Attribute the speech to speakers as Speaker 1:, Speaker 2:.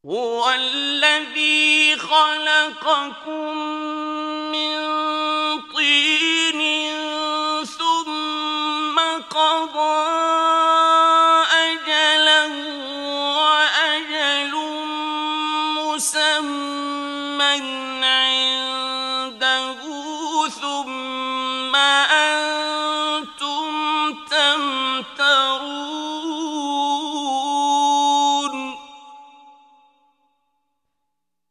Speaker 1: هو الذي خلقكم من طين ثم قضى أجلا وأجل مسمى عنده ثم